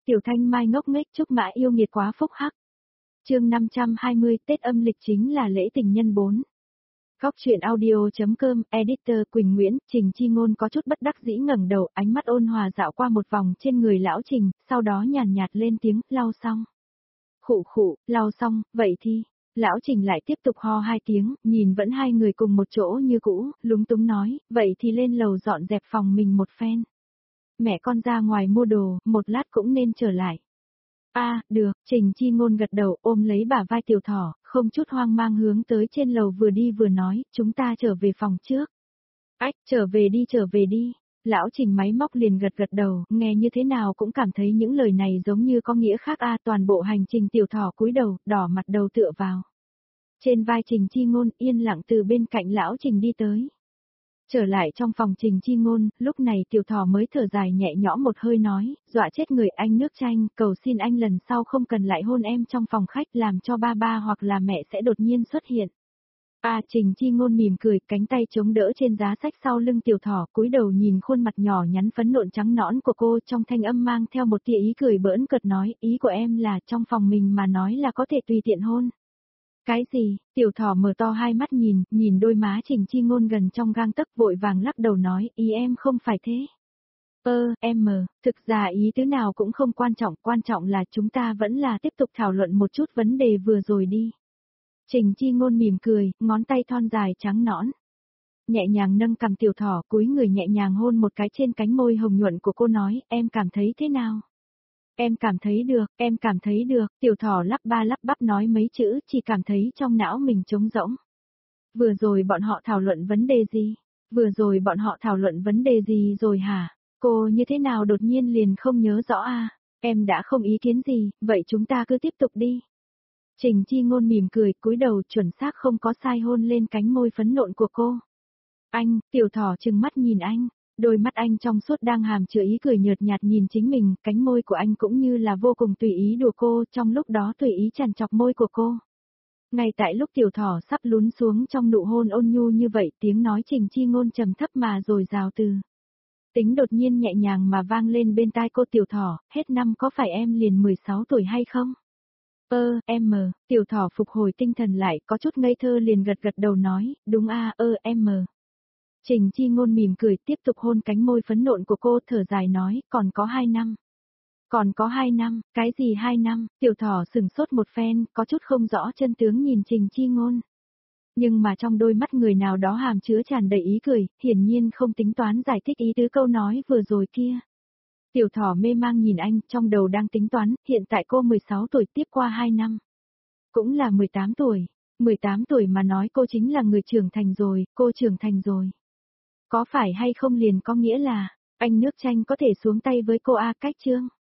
Tiểu Thanh Mai ngốc nghếch chúc mã yêu nghiệt quá phúc hắc. Chương 520 Tết âm lịch chính là lễ tình nhân 4. Góc truyện audio.com, editor Quỳnh Nguyễn, Trình Chi Ngôn có chút bất đắc dĩ ngẩng đầu, ánh mắt ôn hòa dạo qua một vòng trên người lão Trình, sau đó nhàn nhạt lên tiếng, lau xong. Khụ khụ, lau xong, vậy thì, lão Trình lại tiếp tục ho 2 tiếng, nhìn vẫn hai người cùng một chỗ như cũ, lúng túng nói, vậy thì lên lầu dọn dẹp phòng mình một phen. Mẹ con ra ngoài mua đồ, một lát cũng nên trở lại. Được, Trình Chi Ngôn gật đầu ôm lấy bả vai Tiểu Thỏ, không chút hoang mang hướng tới trên lầu vừa đi vừa nói, chúng ta trở về phòng trước. Trở về đi. Lão Trình máy móc liền gật đầu, nghe như thế nào cũng cảm thấy những lời này giống như có nghĩa khác toàn bộ hành trình Tiểu Thỏ cúi đầu, đỏ mặt đầu tựa vào. Trên vai Trình Chi Ngôn yên lặng từ bên cạnh lão Trình đi tới. Trở lại trong phòng Trình Chi Ngôn, lúc này Tiểu Thỏ mới thở dài nhẹ nhõm một hơi nói, dọa chết người anh nước chanh, cầu xin anh lần sau không cần lại hôn em trong phòng khách làm cho ba hoặc là mẹ sẽ đột nhiên xuất hiện. Trình Chi Ngôn mỉm cười, cánh tay chống đỡ trên giá sách sau lưng Tiểu Thỏ, cúi đầu nhìn khuôn mặt nhỏ nhắn phấn nộn trắng nõn của cô, trong thanh âm mang theo một tia ý cười bỡn cợt nói, ý của em là trong phòng mình mà nói là có thể tùy tiện hôn. Cái gì? Tiểu Thỏ mở to hai mắt nhìn đôi má Trình Chi Ngôn gần trong gang tấc vội vàng lắc đầu nói, ý em không phải thế. Thực ra ý tứ nào cũng không quan trọng là chúng ta vẫn là tiếp tục thảo luận một chút vấn đề vừa rồi đi. Trình Chi Ngôn mỉm cười, ngón tay thon dài trắng nõn. Nhẹ nhàng nâng cằm Tiểu Thỏ, cúi người nhẹ nhàng hôn một cái trên cánh môi hồng nhuận của cô nói, em cảm thấy thế nào? Em cảm thấy được, Tiểu Thỏ lắp ba lắp bắp nói mấy chữ, chỉ cảm thấy trong não mình trống rỗng. Vừa rồi bọn họ thảo luận vấn đề gì rồi hả? Cô như thế nào đột nhiên liền không nhớ rõ Em đã không ý kiến gì, vậy chúng ta cứ tiếp tục đi. Trình Chi Ngôn mỉm cười, cúi đầu chuẩn xác không có sai hôn lên cánh môi phấn nộn của cô. Tiểu Thỏ trừng mắt nhìn anh. Đôi mắt anh trong suốt đang hàm chứa ý cười nhợt nhạt nhìn chính mình, cánh môi của anh cũng như là vô cùng tùy ý đùa cô, trong lúc đó tùy ý chằn chọc môi của cô. Ngay tại lúc Tiểu Thỏ sắp lún xuống trong nụ hôn ôn nhu như vậy, tiếng nói Trình Chi Ngôn trầm thấp mà rồi rào từ. Tính đột nhiên nhẹ nhàng mà vang lên bên tai cô, Tiểu Thỏ, hết năm có phải em liền 16 tuổi hay không? Tiểu Thỏ phục hồi tinh thần lại, có chút ngây thơ liền gật đầu nói, đúng em. Trình Chi Ngôn mỉm cười tiếp tục hôn cánh môi phấn nộn của cô, thở dài nói, còn có 2 năm. Còn có 2 năm, cái gì 2 năm? Tiểu Thỏ sừng sốt một phen, có chút không rõ chân tướng nhìn Trình Chi Ngôn. Nhưng mà trong đôi mắt người nào đó hàm chứa tràn đầy ý cười, hiển nhiên không tính toán giải thích ý tứ câu nói vừa rồi kia. Tiểu Thỏ mê mang nhìn anh, trong đầu đang tính toán, hiện tại cô 16 tuổi tiếp qua 2 năm. Cũng là 18 tuổi. 18 tuổi mà nói cô chính là người trưởng thành rồi, cô trưởng thành rồi. Có phải hay không liền có nghĩa là, anh nước chanh có thể xuống tay với cô cách chương.